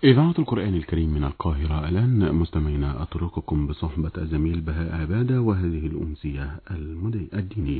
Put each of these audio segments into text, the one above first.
إذاعة القرآن الكريم من القاهرة. الآن مستمعينا أترككم بصحبة الزميل بهاء عبادة وهذه الأمسية الدينية.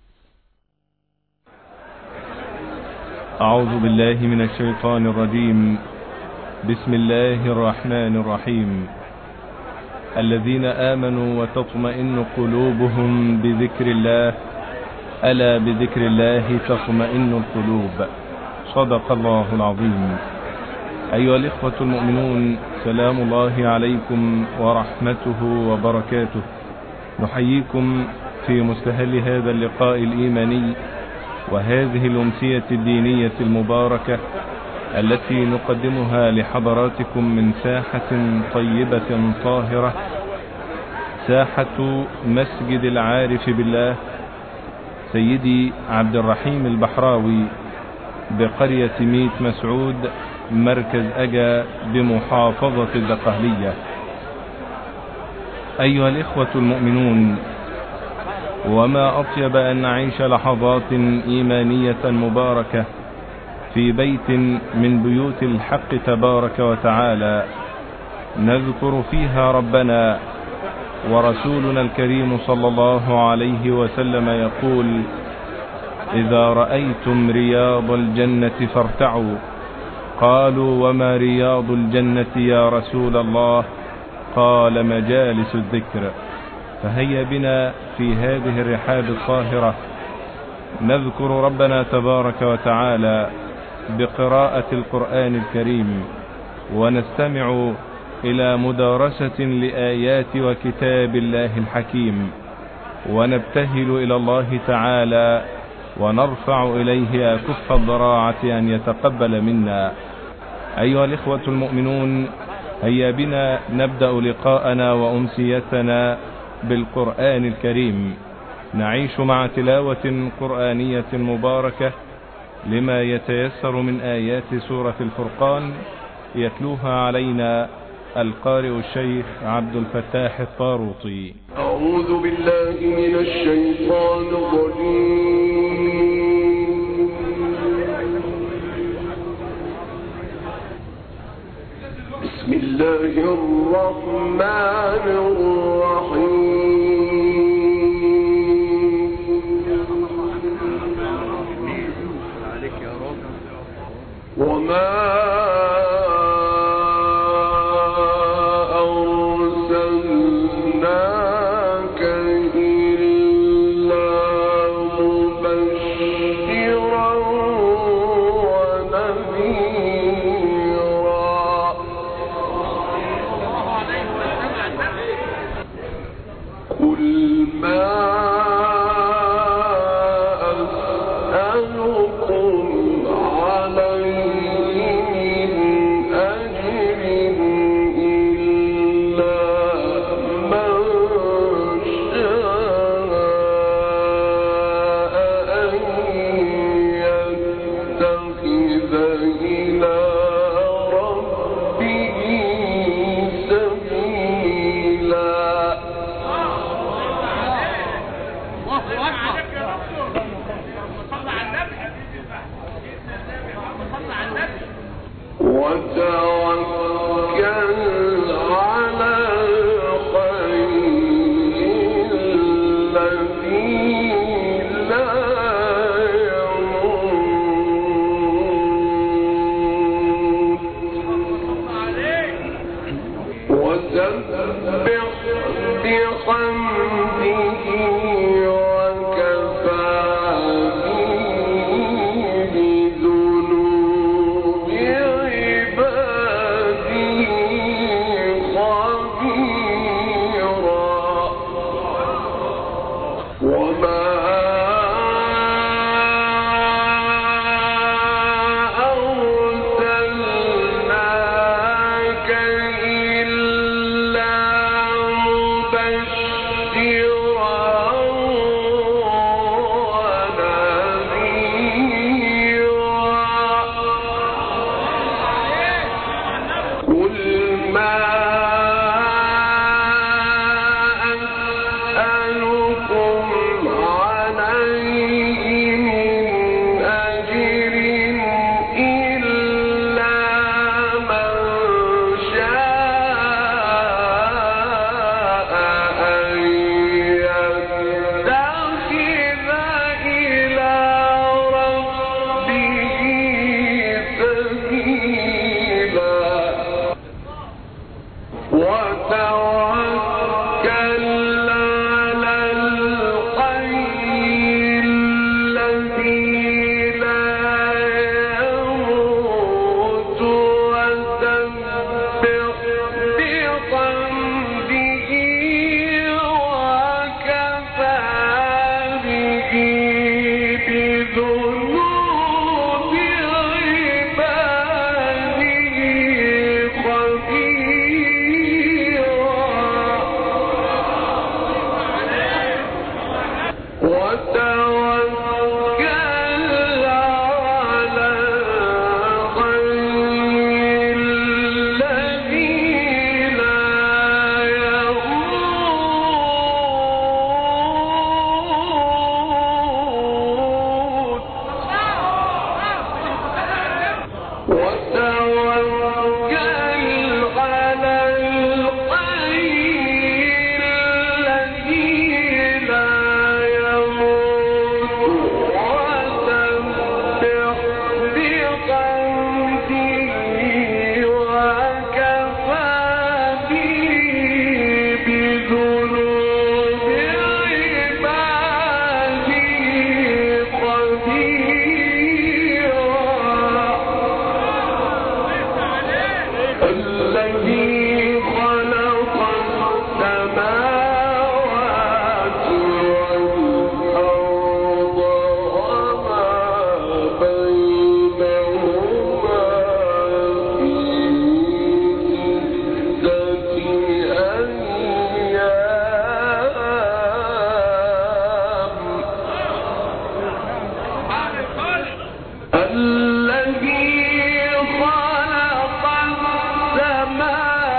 أعوذ بالله من الشيطان الرجيم. بسم الله الرحمن الرحيم. الذين آمنوا وتطمئن قلوبهم بذكر الله، ألا بذكر الله تطمئن القلوب. صدق الله العظيم. أيها الإخوة المؤمنون، سلام الله عليكم ورحمته وبركاته. نحييكم في مستهل هذا اللقاء الإيماني وهذه الأمسية الدينية المباركة التي نقدمها لحضراتكم من ساحة طيبة طاهرة، ساحة مسجد العارف بالله سيدي عبد الرحيم البحراوي بقرية ميت مسعود، مركز أجا بمحافظة الدقهلية. أيها الإخوة المؤمنون، وما أطيب أن نعيش لحظات إيمانية مباركة في بيت من بيوت الحق تبارك وتعالى، نذكر فيها ربنا. ورسولنا الكريم صلى الله عليه وسلم يقول: إذا رأيتم رياض الجنة فارتعوا. قالوا: وما رياض الجنة يا رسول الله؟ قال: مجالس الذكر. فهيا بنا في هذه الرحاب الطاهرة نذكر ربنا تبارك وتعالى بقراءة القرآن الكريم، ونستمع إلى مدارسة لآيات وكتاب الله الحكيم، ونبتهل إلى الله تعالى ونرفع إليه أكف الضراعة أن يتقبل منا. أيها الإخوة المؤمنون، هيا بنا نبدأ لقاءنا وأمسيتنا بالقرآن الكريم، نعيش مع تلاوة قرآنية مباركة لما يتيسر من آيات سورة الفرقان، يتلوها علينا القارئ الشيخ عبد الفتاح الطاروطي. أعوذ بالله من الشيطان الرجيم. بسم الله الرحمن الرحيم. وما بشيرا الذي خلق السماوات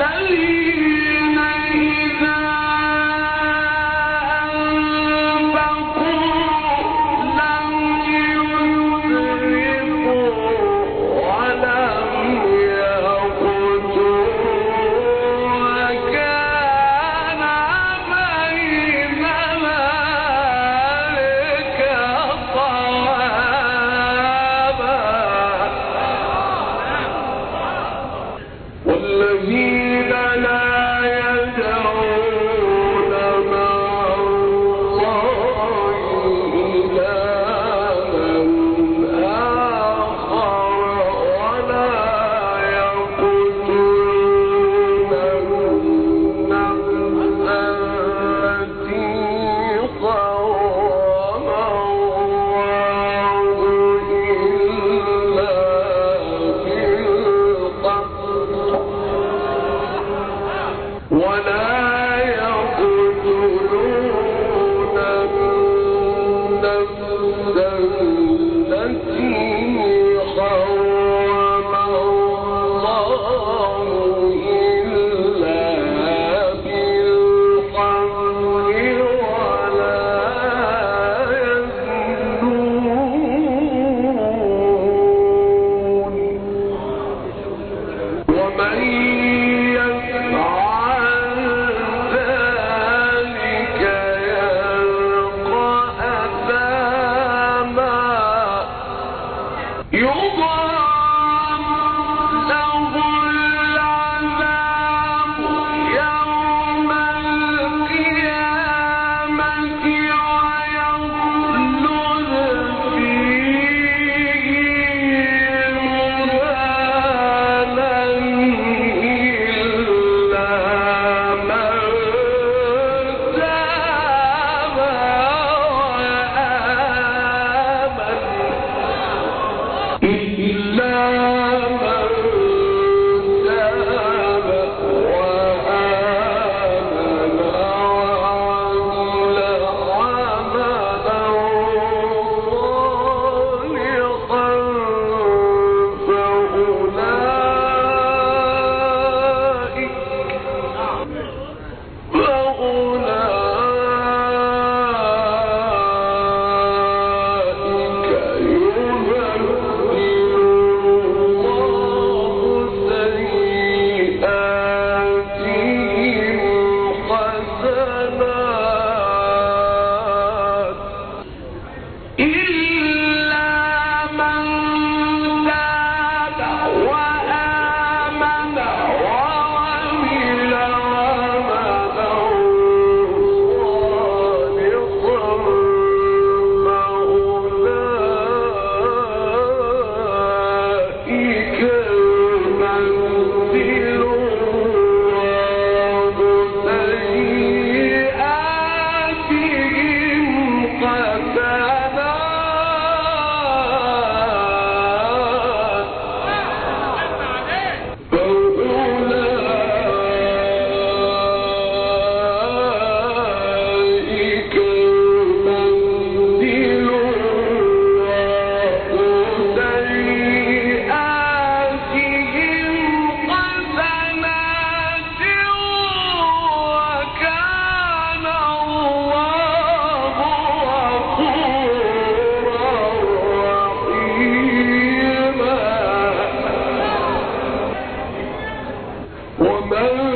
ومن